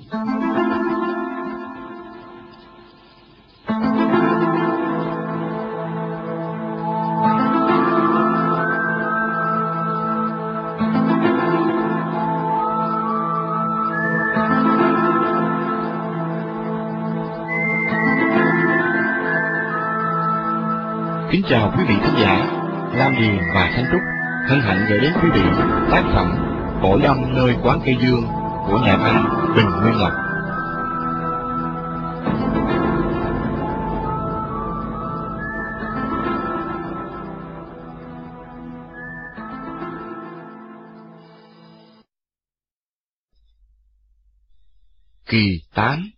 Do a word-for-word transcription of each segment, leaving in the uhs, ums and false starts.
Kính chào quý vị khán giả, Lam Điền và Thanh Trúc hân hạnh gửi đến quý vị tác phẩm Cõi âm nơi quán cây dương của nhà văn Bình Nguyên Lộc. Kỳ tám.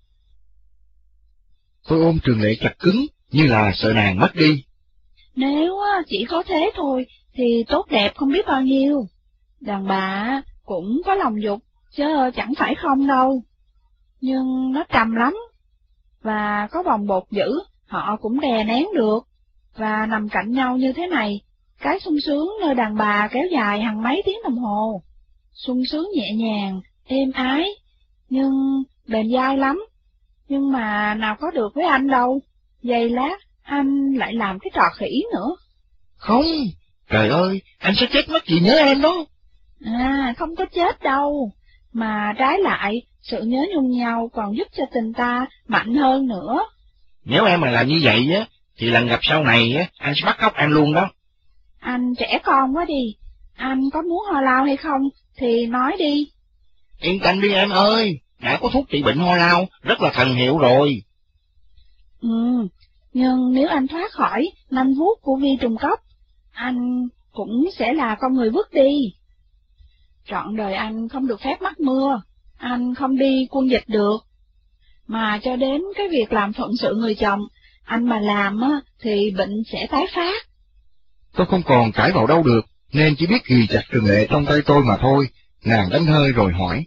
Tôi ôm Trường Lệ chặt cứng như là sợ nàng mất đi. Nếu chỉ có thế thôi thì tốt đẹp không biết bao nhiêu. Đàn bà cũng có lòng dục, chứ chẳng phải không đâu. Nhưng nó trầm lắm, và có bồng bột dữ, họ cũng đè nén được. Và nằm cạnh nhau như thế này, cái sung sướng nơi đàn bà kéo dài hàng mấy tiếng đồng hồ. Sung sướng nhẹ nhàng, êm ái, nhưng bền dai lắm. Nhưng mà nào có được với anh đâu, giây lát anh lại làm cái trò khỉ nữa. Không, trời ơi, anh sẽ chết mất vì nhớ em đó. À, không có chết đâu, mà trái lại, sự nhớ nhung nhau còn giúp cho tình ta mạnh hơn nữa. Nếu em mà làm như vậy á, thì lần gặp sau này á, anh sẽ bắt cóc em luôn đó. Anh trẻ con quá đi, anh có muốn ho lao hay không, thì nói đi. Yên tâm đi em ơi, đã có thuốc trị bệnh ho lao, rất là thần hiệu rồi. Ừ, nhưng nếu anh thoát khỏi nanh vuốt của vi trùng cốc, anh cũng sẽ là con người vứt đi. Trọn đời anh không được phép mắc mưa, anh không đi quân dịch được. Mà cho đến cái việc làm phận sự người chồng, anh mà làm á, thì bệnh sẽ tái phát. Tôi không còn cãi vào đâu được, nên chỉ biết ghi chặt Trường Lệ trong tay tôi mà thôi. Nàng đánh hơi rồi hỏi.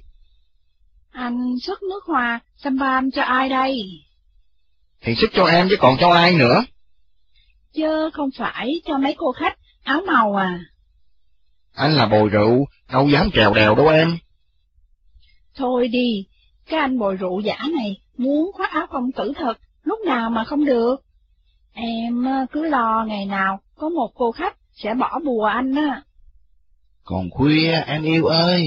Anh sức nước hoa, sampan cho ai đây? Thì sức cho em chứ còn cho ai nữa. Chứ không phải cho mấy cô khách áo màu à? Anh là bồi rượu, đâu dám trèo đèo đâu em. Thôi đi, cái anh bồi rượu giả này muốn khoác áo công tử thật, lúc nào mà không được. Em cứ lo ngày nào có một cô khách sẽ bỏ bùa anh á. Còn khuya em yêu ơi.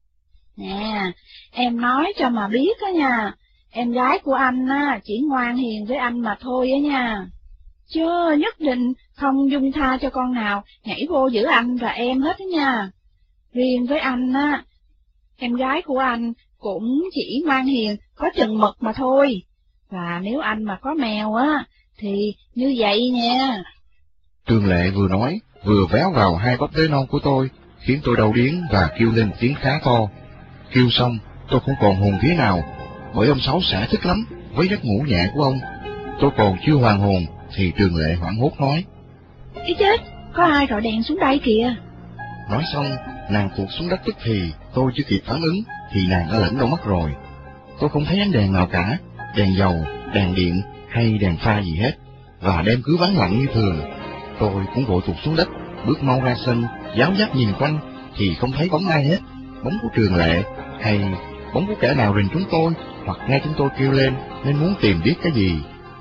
Nè, em nói cho mà biết á nha, em gái của anh á chỉ ngoan hiền với anh mà thôi á nha. Chứ nhất định không dung tha cho con nào nhảy vô giữ anh và em hết á nha. Riêng với anh á, em gái của anh cũng chỉ ngoan hiền, có chừng mực mà thôi. Và nếu anh mà có mèo á, thì như vậy nha. Trường Lệ vừa nói, vừa véo vào hai bắp đế non của tôi, khiến tôi đau điếng và kêu lên tiếng khá to. Kêu xong, tôi không còn hồn vía nào, bởi ông Sáu xả thức lắm với giấc ngủ nhẹ của ông. Tôi còn chưa hoàn hồn, thì Trường Lệ hoảng hốt nói. Ý chết, có ai rọi đèn xuống đây kìa. Nói xong, nàng tuột xuống đất tức thì, tôi chưa kịp phản ứng, thì nàng đã lẫn đâu mất rồi. Tôi không thấy ánh đèn nào cả, đèn dầu, đèn điện hay đèn pha gì hết, và đêm cứ vắng lặng như thường. Tôi cũng vội tụt xuống đất, bước mau ra sân, giáo giác nhìn quanh, thì không thấy bóng ai hết, bóng của Trường Lệ, hay bóng của kẻ nào rình chúng tôi, hoặc nghe chúng tôi kêu lên, nên muốn tìm biết cái gì.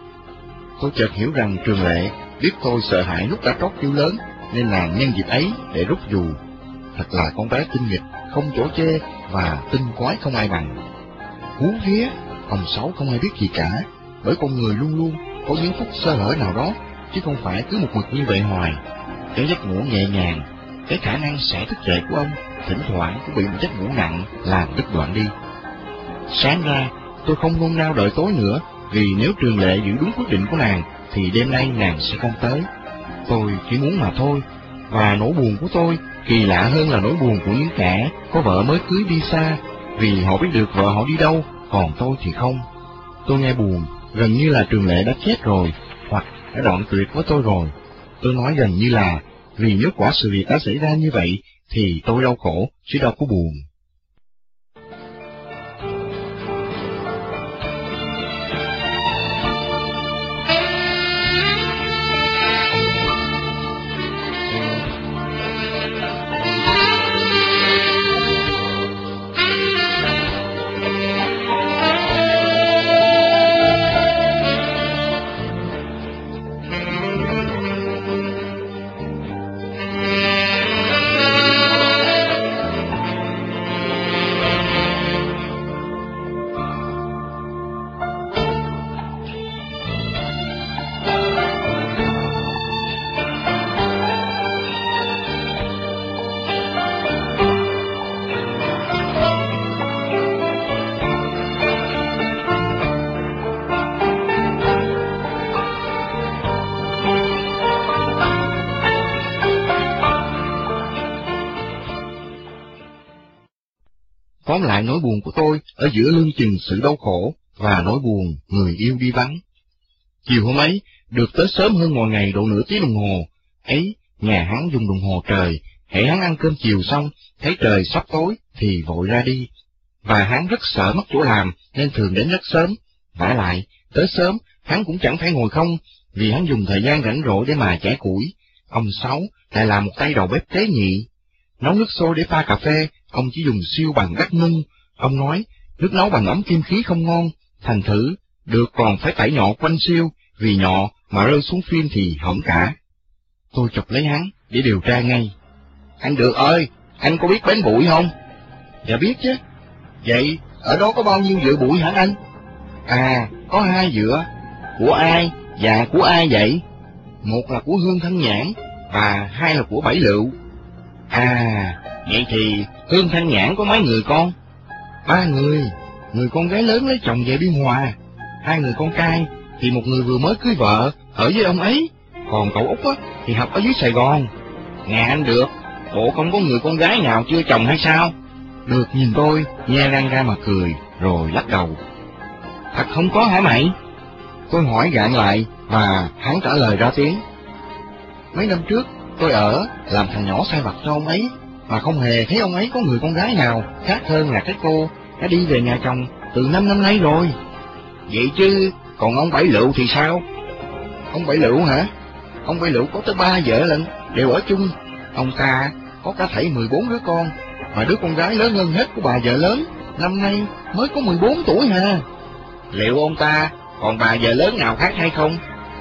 Tôi chợt hiểu rằng Trường Lệ biết tôi sợ hãi lúc đã trót kêu lớn, nên nàng nhân dịp ấy để rút dù. Thật là con bé tinh nghịch, không chỗ chê, và tinh quái không ai bằng. Hú vía, ông Sáu không ai biết gì cả, bởi con người luôn luôn có những phút sơ hở nào đó, chứ không phải cứ một mực như vậy hoài. Cái giấc ngủ nhẹ nhàng, cái khả năng sẽ thức dậy của ông, thỉnh thoảng cũng bị một giấc ngủ nặng làm đứt đoạn đi. Sáng ra, tôi không nôn nao đợi tối nữa, vì nếu Trường Lệ giữ đúng quyết định của nàng, thì đêm nay nàng sẽ không tới. Tôi chỉ muốn mà thôi, và nỗi buồn của tôi kỳ lạ hơn là nỗi buồn của những kẻ có vợ mới cưới đi xa, vì họ biết được vợ họ đi đâu, còn tôi thì không. Tôi nghe buồn, gần như là Trường Lệ đã chết rồi, hoặc đã đoạn tuyệt với tôi rồi. Tôi nói gần như là, vì nếu quả sự việc đã xảy ra như vậy, thì tôi đau khổ, chứ đâu có buồn. tóm lại nỗi buồn của tôi ở giữa lưng chừng sự đau khổ và nỗi buồn người yêu đi vắng. Chiều hôm ấy, được tới sớm hơn mọi ngày độ nửa tiếng đồng hồ, ấy, nhà hắn dùng đồng hồ trời, hễ hắn ăn cơm chiều xong, thấy trời sắp tối thì vội ra đi, và hắn rất sợ mất chỗ làm nên thường đến rất sớm. Vả lại, tới sớm, hắn cũng chẳng phải ngồi không, vì hắn dùng thời gian rảnh rỗi để mà chẻ củi. Ông Sáu lại là một tay đầu bếp tế nhị. Nấu nước sôi để pha cà phê, ông chỉ dùng siêu bằng đất nung. Ông nói, nước nấu bằng ấm kim khí không ngon, thành thử, được còn phải tẩy nhọ quanh siêu, vì nhọ mà rơi xuống phim thì hỏng cả. Tôi chọc lấy hắn để điều tra ngay. Anh Được ơi, anh có biết bến bụi không? Dạ biết chứ. Vậy, ở đó có bao nhiêu dựa bụi hả anh? À, có hai dựa. Của ai và của ai vậy? Một là của Hương Thanh Nhãn, và hai là của Bảy Lựu. À, vậy thì Hương Thanh Nhãn có mấy người con? Ba người. Người con gái lớn lấy chồng về Biên Hòa. Hai người con trai thì một người vừa mới cưới vợ ở với ông ấy, còn cậu út á thì học ở dưới Sài Gòn. Nhà anh Được, bộ không có người con gái nào chưa chồng hay sao? Được nhìn tôi, nhe răng ra mà cười, rồi lắc đầu. Thật không có hả mày? Tôi hỏi gạn lại, và hắn trả lời ra tiếng. Mấy năm trước, tôi ở, làm thằng nhỏ sai vặt cho ông ấy, mà không hề thấy ông ấy có người con gái nào khác hơn là cái cô đã đi về nhà chồng từ năm năm nay rồi. Vậy chứ, còn ông Bảy Lựu thì sao? Ông Bảy Lựu hả? Ông Bảy Lựu có tới ba vợ lận, đều ở chung. Ông ta có cả thảy mười bốn đứa con, mà đứa con gái lớn hơn hết của bà vợ lớn, năm nay mới có mười bốn tuổi hà. Liệu ông ta còn bà vợ lớn nào khác hay không?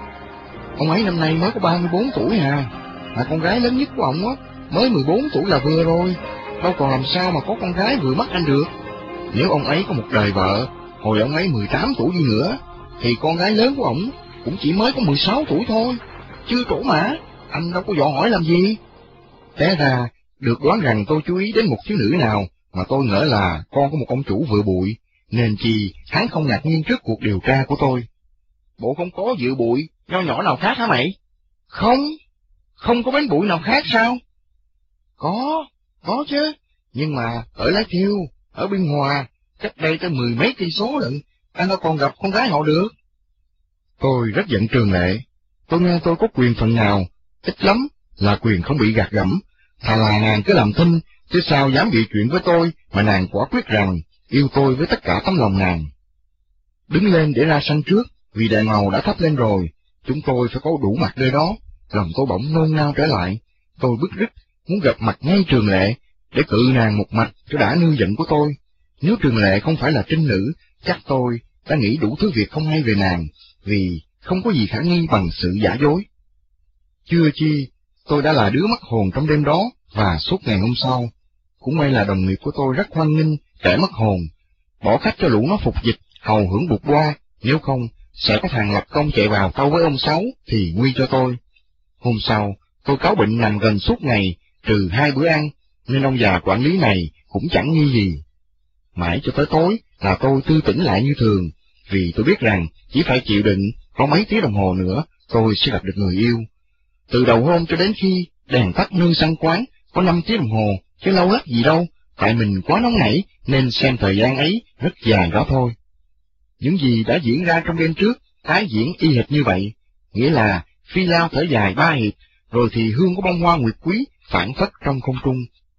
Ông ấy năm nay mới có ba mươi bốn tuổi hà, mà con gái lớn nhất của ông á, mới mười bốn tuổi là vừa rồi, đâu còn làm sao mà có con gái vừa mắt anh được. Nếu ông ấy có một đời vợ, hồi ông ấy mười tám tuổi đi nữa, thì con gái lớn của ông cũng chỉ mới có mười sáu tuổi thôi, chưa trổ mã, anh đâu có dò hỏi làm gì. Té ra, được đoán rằng tôi chú ý đến một thiếu nữ nào mà tôi ngỡ là con của một ông chủ vừa bụi, nên chi hắn không ngạc nhiên trước cuộc điều tra của tôi. Bộ không có dự bụi, nho nhỏ nào khác hả mày? Không, không có bánh bụi nào khác sao? Có, có chứ, nhưng mà ở Lái Thiêu, ở Biên Hòa, cách đây tới mười mấy cây số lận, anh đâu còn gặp con gái họ được. Tôi rất giận Trường Lệ, tôi nghe tôi có quyền phần nào, ít lắm là quyền không bị gạt gẫm, thà là nàng cứ làm thinh, chứ sao dám bị chuyện với tôi mà nàng quả quyết rằng yêu tôi với tất cả tấm lòng nàng. Đứng lên để ra sân trước, vì đèn màu đã thắp lên rồi, chúng tôi phải có đủ mặt nơi đó. Lòng tôi bỗng nôn nao trở lại, tôi bứt rứt muốn gặp mặt ngay Trường Lệ để cự nàng một mạch cho đã nư giận của tôi. Nếu Trường Lệ không phải là trinh nữ, chắc tôi đã nghĩ đủ thứ việc không hay về nàng, vì không có gì khả nghi bằng sự giả dối. Chưa chi, tôi đã là đứa mất hồn trong đêm đó, và suốt ngày hôm sau. Cũng may là đồng nghiệp của tôi rất hoan nghênh kẻ mất hồn, bỏ khách cho lũ nó phục dịch, hầu hưởng bụt boa, nếu không, sẽ có thằng lập công chạy vào tâu với ông Sáu thì nguy cho tôi. Hôm sau, tôi cáo bệnh nằm gần suốt ngày, trừ hai bữa ăn, nên ông già quản lý này cũng chẳng nghi gì. Mãi cho tới tối là tôi tư tỉnh lại như thường, vì tôi biết rằng chỉ phải chịu đựng có mấy tiếng đồng hồ nữa tôi sẽ gặp được người yêu. Từ đầu hôm cho đến khi đèn tắt nơi sân quán có năm tiếng đồng hồ, chứ lâu lắc gì đâu, tại mình quá nóng nảy nên xem thời gian ấy rất dài đó thôi. Những gì đã diễn ra trong đêm trước tái diễn y hệt như vậy, nghĩa là phi lao thở dài ba hiệp, rồi thì hương của bông hoa nguyệt quý phản phất trong không trung.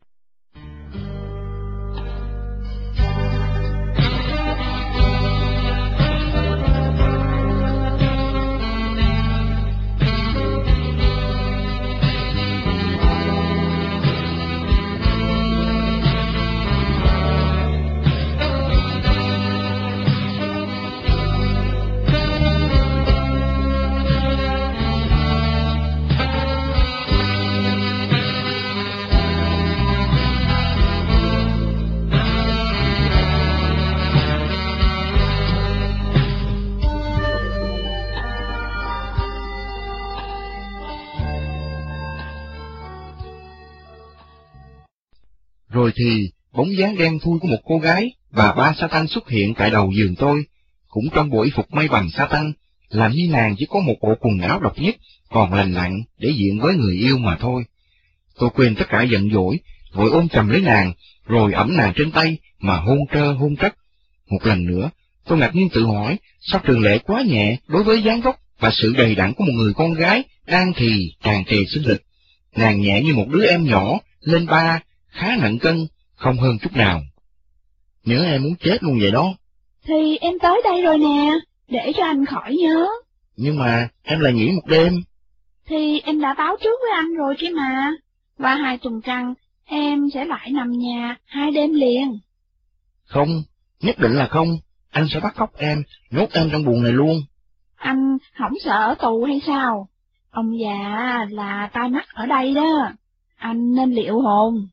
Rồi thì, bóng dáng đen thui của một cô gái và ba Satan xuất hiện tại đầu giường tôi, cũng trong bộ y phục may bằng Satan, làm như nàng chỉ có một bộ quần áo độc nhất, còn lành lặn để diện với người yêu mà thôi. Tôi quên tất cả giận dỗi, vội ôm chầm lấy nàng, rồi ẵm nàng trên tay mà hôn trơ hôn trất. Một lần nữa, tôi ngạc nhiên tự hỏi, sao Trường Lệ quá nhẹ đối với dáng vóc và sự đầy đặn của một người con gái đang thì tràn trề sinh lực. Nàng nhẹ như một đứa em nhỏ, lên ba, khá nặng cân, không hơn chút nào. Nhớ em muốn chết luôn vậy đó. Thì em tới đây rồi nè, để cho anh khỏi nhớ. Nhưng mà em lại nghỉ một đêm. Thì em đã báo trước với anh rồi kia mà. Qua hai tuần trăng, em sẽ lại nằm nhà hai đêm liền. Không, nhất định là không. Anh sẽ bắt cóc em, nhốt em trong buồng này luôn. Anh không sợ ở tù hay sao? Ông già là tai mắt ở đây đó. Anh nên liệu hồn.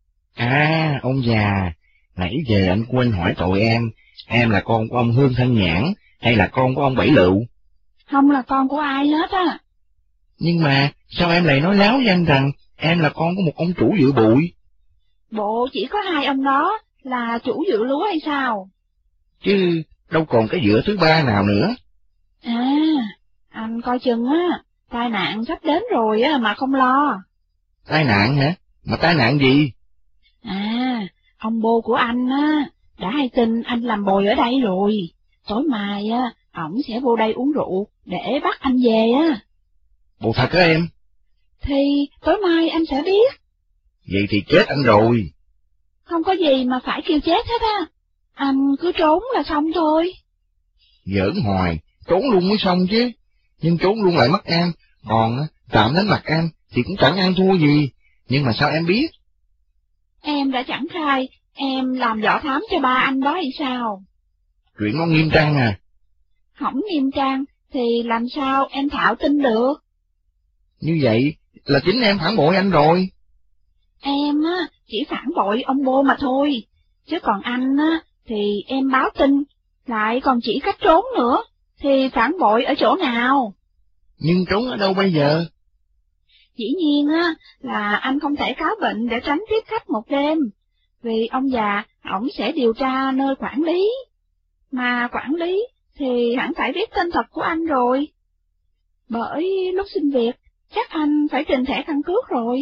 À, ông già, nãy giờ anh quên hỏi tội em, em là con của ông Hương Thanh Nhãn, hay là con của ông Bảy Lựu? Không là con của ai hết á. Nhưng mà, sao em lại nói láo với anh rằng em là con của một ông chủ dự bụi? Bộ chỉ có hai ông đó là chủ dự lúa hay sao? Chứ đâu còn cái dựa thứ ba nào nữa. À, anh coi chừng á, tai nạn sắp đến rồi á mà không lo. Tai nạn hả? Mà tai nạn gì? À, ông bô của anh á, đã hay tin anh làm bồi ở đây rồi. Tối mai á, ổng sẽ vô đây uống rượu để bắt anh về á. Bộ thật á em? Thì tối mai anh sẽ biết. Vậy thì chết anh rồi. Không có gì mà phải kêu chết hết á. Anh cứ trốn là xong thôi. Giỡn hoài, trốn luôn mới xong chứ. Nhưng trốn luôn lại mất em, còn tạm đánh mặt em thì cũng chẳng ăn thua gì. Nhưng mà sao em biết? Em đã chẳng khai, em làm võ thám cho ba anh đó hay sao? Chuyện nó nghiêm trang à? Không nghiêm trang, thì làm sao em Thảo tin được? Như vậy là chính em phản bội anh rồi. Em á, chỉ phản bội ông bô mà thôi. Chứ còn anh á, thì em báo tin, lại còn chỉ cách trốn nữa, thì phản bội ở chỗ nào? Nhưng trốn ở đâu bây giờ? Dĩ nhiên á, là anh không thể cáo bệnh để tránh tiếp khách một đêm, vì ông già, ổng sẽ điều tra nơi quản lý. Mà quản lý thì hẳn phải biết tên thật của anh rồi. Bởi lúc xin việc, chắc anh phải trình thẻ căn cước rồi.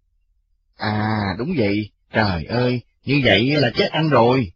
À, đúng vậy, trời ơi, như vậy là chết anh rồi.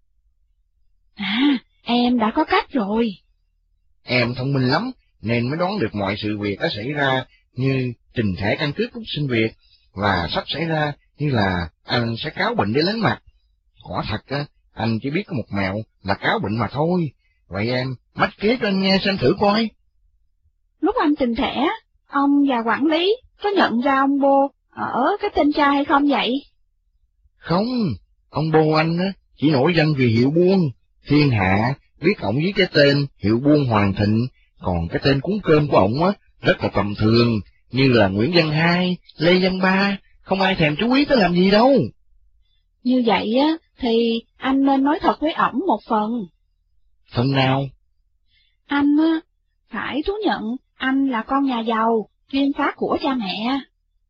À, em đã có cách rồi. Em thông minh lắm, nên mới đoán được mọi sự việc đã xảy ra như trình thẻ căn cước lúc xin việc, và sắp xảy ra như là anh sẽ cáo bệnh để lánh mặt. Quả thật á, anh chỉ biết có một mẹo là cáo bệnh mà thôi. Vậy em, mách kế cho anh nghe xem thử coi. Lúc anh trình thẻ, ông và quản lý có nhận ra ông bô ở cái tên trai hay không vậy? Không, ông bô anh á, chỉ nổi danh vì hiệu buôn. Thiên hạ biết ổng với cái tên hiệu buôn Hoàng Thịnh, còn cái tên cuốn cơm của ổng á, rất là tầm thường, như là Nguyễn Văn Hai, Lê Văn Ba, không ai thèm chú ý tới làm gì đâu. Như vậy á, thì anh nên nói thật với ổng một phần. Phần nào? Anh á, phải thú nhận anh là con nhà giàu, chuyên phá của cha mẹ.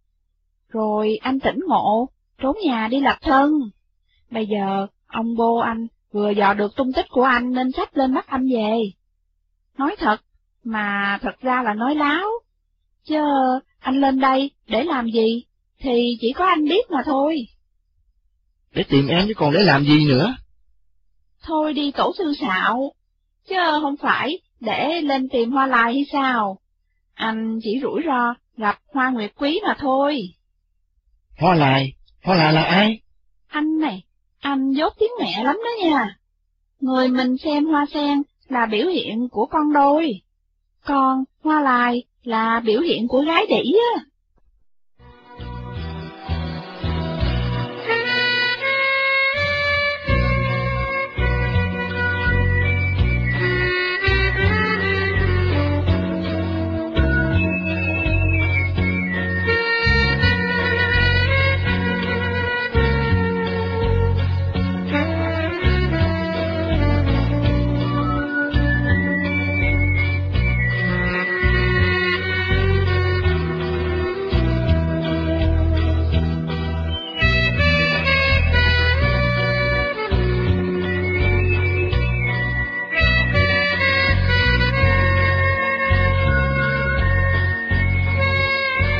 Rồi anh tỉnh ngộ, trốn nhà đi lập thân. Bây giờ, ông bô anh vừa dò được tung tích của anh nên xách lên bắt anh về. Nói thật, mà thật ra là nói láo. Chứ anh lên đây để làm gì, thì chỉ có anh biết mà thôi. Để tìm em chứ còn để làm gì nữa? Thôi đi tổ sư xạo, chứ không phải để lên tìm Hoa Lai hay sao? Anh chỉ rủi ro gặp Hoa Nguyệt Quý mà thôi. Hoa Lai? Hoa Lai là ai? Anh này, anh dốt tiếng mẹ lắm đó nha. Người mình xem hoa sen là biểu hiện của con đôi, còn Hoa Lai là biểu hiện của gái đĩ á.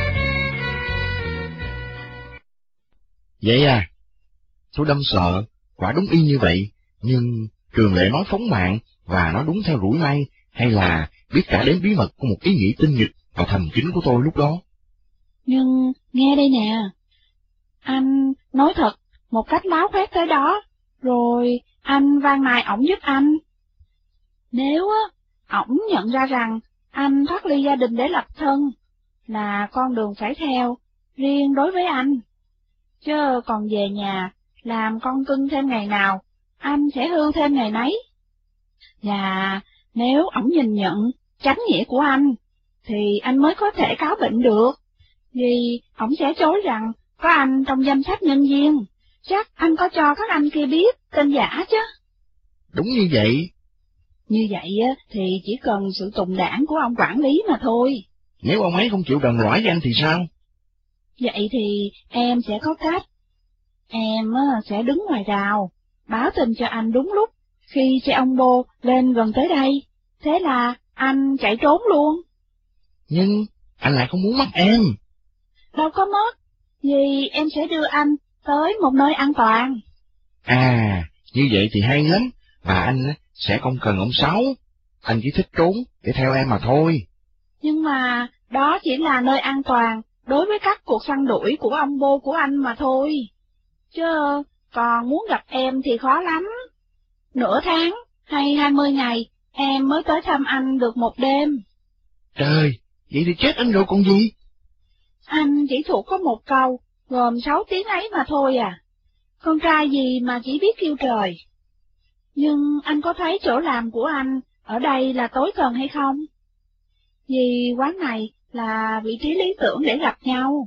Vậy à? Tôi đâm sợ, quả đúng y như vậy, nhưng Trường Lệ nói phóng mạng và nói đúng theo rủi may, hay là biết cả đến bí mật của một ý nghĩ tinh nghịch và thầm kín của tôi lúc đó. Nhưng nghe đây nè, anh nói thật một cách láo khoét tới đó, rồi anh van nài ổng giúp anh. Nếu á, ổng nhận ra rằng anh thoát ly gia đình để lập thân là con đường phải theo, riêng đối với anh, chứ còn về nhà làm con cưng thêm ngày nào, anh sẽ hư thêm ngày nấy. Và nếu ổng nhìn nhận chánh nghĩa của anh, thì anh mới có thể cáo bệnh được, vì ổng sẽ chối rằng có anh trong danh sách nhân viên, chắc anh có cho các anh kia biết tên giả chứ. Đúng như vậy. Như vậy thì chỉ cần sự tùng đảng của ông quản lý mà thôi. Nếu ông ấy không chịu đồng lõa với anh thì sao? Vậy thì em sẽ có cách. Em sẽ đứng ngoài rào, báo tin cho anh đúng lúc khi xe ông Bô lên gần tới đây, thế là anh chạy trốn luôn. Nhưng anh lại không muốn mất em. Đâu có mất, vì em sẽ đưa anh tới một nơi an toàn. À, như vậy thì hay lắm, và anh sẽ không cần ông Sáu, anh chỉ thích trốn để theo em mà thôi. Nhưng mà đó chỉ là nơi an toàn đối với các cuộc săn đuổi của ông Bô của anh mà thôi. Chứ còn muốn gặp em thì khó lắm. Nửa tháng hay hai mươi ngày em mới tới thăm anh được một đêm. Trời, vậy thì chết anh rồi còn gì? Anh chỉ thuộc có một câu, gồm sáu tiếng ấy mà thôi à. Con trai gì mà chỉ biết kêu trời. Nhưng anh có thấy chỗ làm của anh ở đây là tối cần hay không? Vì quán này là vị trí lý tưởng để gặp nhau.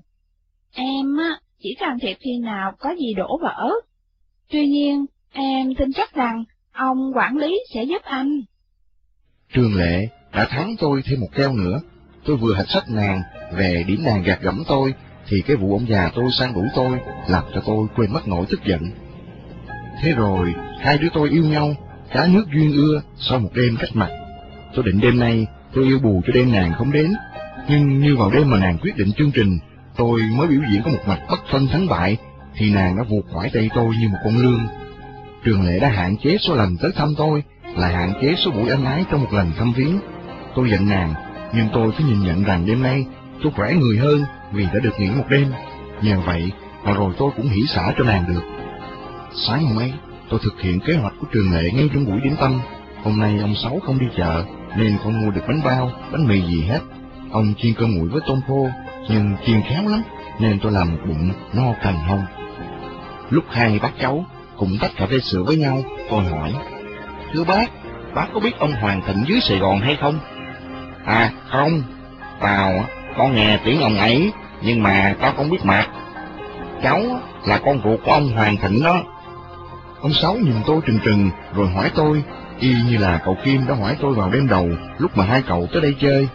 Em á, chỉ can thiệp khi nào có gì đổ vỡ. Tuy nhiên, em tin chắc rằng ông quản lý sẽ giúp anh. Trường Lệ đã thắng tôi thêm một keo nữa. Tôi vừa hạch sách nàng về điểm đàn gạt gẫm tôi, thì cái vụ ông già tôi sang đuổi tôi làm cho tôi quên mất nỗi tức giận. Thế rồi, hai đứa tôi yêu nhau, cá nước duyên ưa sau một đêm cách mặt. Tôi định đêm nay tôi yêu bù cho đêm nàng không đến, nhưng như vào đêm mà nàng quyết định chương trình, tôi mới biểu diễn có một mạch bất phân thắng bại, thì nàng đã vuột khỏi tay tôi như một con lương. Trường Lệ đã hạn chế số lần tới thăm tôi, là hạn chế số buổi ân ái trong một lần thăm viếng. Tôi giận nàng, nhưng tôi phải nhìn nhận rằng đêm nay tôi khỏe người hơn vì đã được nghỉ một đêm. Nhờ vậy mà rồi tôi cũng hỉ xả cho nàng được. Sáng hôm ấy, tôi thực hiện kế hoạch của Trường Lệ ngay trong buổi điểm tâm. Hôm nay ông Sáu không đi chợ, nên không mua được bánh bao, bánh mì gì hết. Ông chiên cơm nguội với tôm khô, nhưng chiên khéo lắm, nên tôi làm một bụng no cành hông. Lúc hai bác cháu cùng tách cà phê sữa với nhau, tôi hỏi: Thưa bác, bác có biết ông Hoàng Thịnh dưới Sài Gòn hay không? À, không, tao có nghe tiếng ông ấy, nhưng mà tao không biết mặt. Cháu là con ruột của ông Hoàng Thịnh đó. Ông Sáu nhìn tôi trừng trừng, rồi hỏi tôi, y như là cậu Kim đã hỏi tôi vào đêm đầu, lúc mà hai cậu tới đây chơi: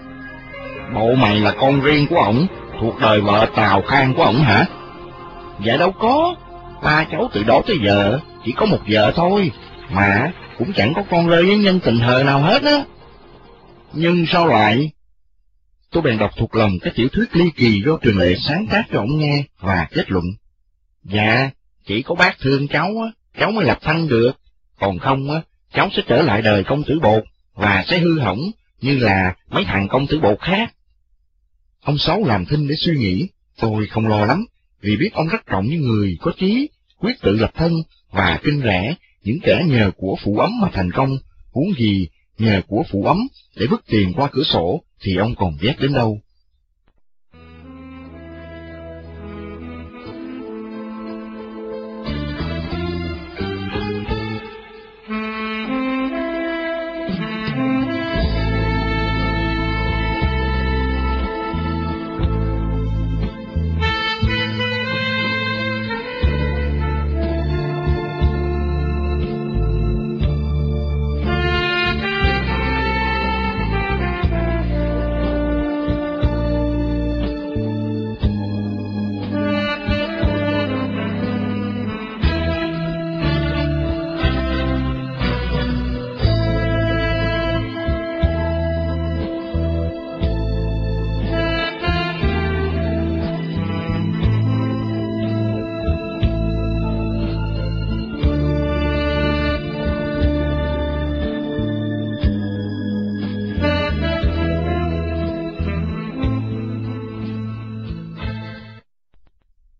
Bộ mày là con riêng của ổng, thuộc đời vợ Tào Khang của ổng hả? Dạ đâu có, ba cháu từ đó tới giờ chỉ có một vợ thôi, mà cũng chẳng có con rơi với nhân tình hờ nào hết á. Nhưng sao lại... Tôi bèn đọc thuộc lòng cái tiểu thuyết ly kỳ do Trường Lệ sáng tác cho ổng nghe và kết luận: Dạ, chỉ có bác thương cháu á, cháu mới lập thân được, còn không á, cháu sẽ trở lại đời công tử bột và sẽ hư hỏng như là mấy thằng công tử bột khác. Ông Sáu làm thinh để suy nghĩ, tôi không lo lắm, vì biết ông rất trọng những người có chí, quyết tự lập thân và kinh rẻ những kẻ nhờ của phụ ấm mà thành công, huống gì nhờ của phụ ấm để vứt tiền qua cửa sổ thì ông còn ghét đến đâu.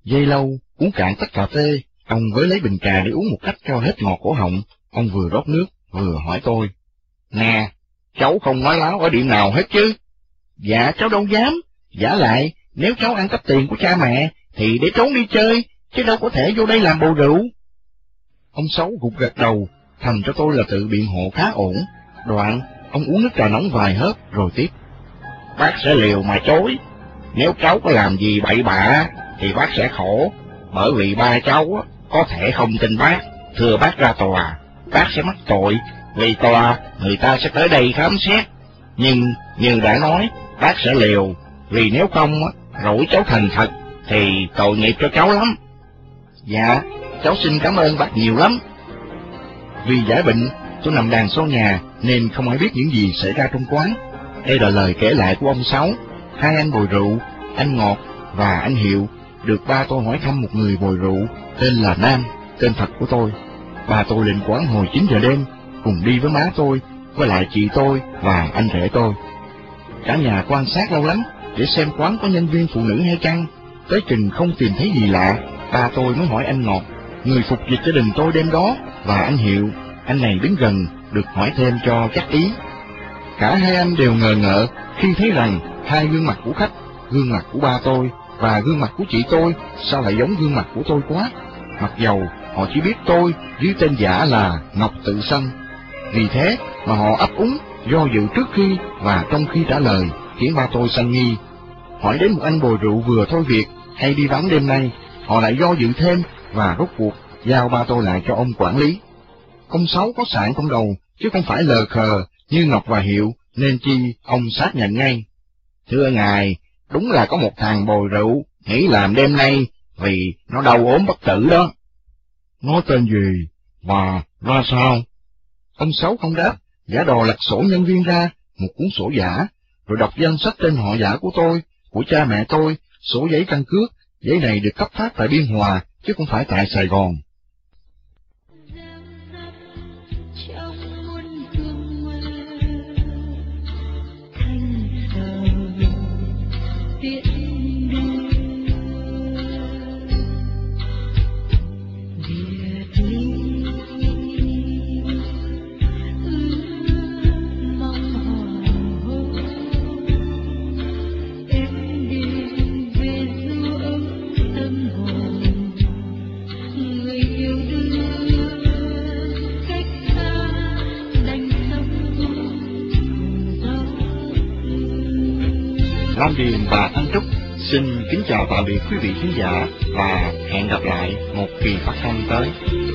Giây lâu, uống cạn tách cà phê, ông với lấy bình trà để uống một cách cho hết ngọt cổ họng. Ông vừa rót nước, vừa hỏi tôi. Nè, cháu không nói láo ở điểm nào hết chứ? Dạ cháu đâu dám, giả lại, nếu cháu ăn cắp tiền của cha mẹ, thì để trốn đi chơi, chứ đâu có thể vô đây làm bồ rượu. Ông Sáu gục gật đầu, thành cho tôi là tự biện hộ khá ổn. Đoạn, ông uống nước trà nóng vài hớp, rồi tiếp. Bác sẽ liều mà chối, nếu cháu có làm gì bậy bạ, thì bác sẽ khổ, bởi vì ba cháu có thể không tin bác, thưa bác ra tòa, bác sẽ mắc tội, vì tòa người ta sẽ tới đây khám xét. Nhưng, như đã nói, bác sẽ liều, vì nếu không, rủi cháu thành thật, thì tội nghiệp cho cháu lắm. Dạ, cháu xin cảm ơn bác nhiều lắm. Vì giải bệnh, tôi nằm đàn sau nhà, nên không ai biết những gì xảy ra trong quán. Đây là lời kể lại của ông Sáu, hai anh bồi rượu, anh Ngọt và anh Hiệu, được ba tôi hỏi thăm một người bồi rượu, tên là Nam, tên thật của tôi. Ba tôi lên quán hồi chín giờ đêm, cùng đi với má tôi, với lại chị tôi và anh rể tôi. Cả nhà quan sát lâu lắm, để xem quán có nhân viên phụ nữ hay chăng. Tới chừng không tìm thấy gì lạ, ba tôi mới hỏi anh Ngọt, người phục dịch gia đình tôi đêm đó, và anh Hiệu, anh này đứng gần, được hỏi thêm cho chắc ý. Cả hai anh đều ngờ ngợ khi thấy rằng hai gương mặt của khách, gương mặt của ba tôi và gương mặt của chị tôi sao lại giống gương mặt của tôi quá, mặc dầu họ chỉ biết tôi dưới tên giả là Ngọc Tự Sanh. Vì thế mà họ ấp úng, do dự trước khi và trong khi trả lời, khiến ba tôi sanh nghi. Hỏi đến một anh bồi rượu vừa thôi việc hay đi vắng đêm nay, họ lại do dự thêm và rốt cuộc giao ba tôi lại cho ông quản lý. Ông Sáu có sạn trong đầu, chứ không phải lờ khờ như Ngọc và Hiệu, nên chi ông xác nhận ngay. Thưa ngài, đúng là có một thằng bồi rượu nghỉ làm đêm nay vì nó đau ốm bất tử đó. Nó tên gì và ra sao? Ông Sáu không đáp, giả đò lật sổ nhân viên ra, một cuốn sổ giả, rồi đọc danh sách tên họ giả của tôi, của cha mẹ tôi, sổ giấy căn cước. Giấy này được cấp phát tại Biên Hòa, chứ không phải tại Sài Gòn. Lam Điền và Thanh Trúc xin kính chào tạm biệt quý vị khán giả và hẹn gặp lại một kỳ phát thanh tới.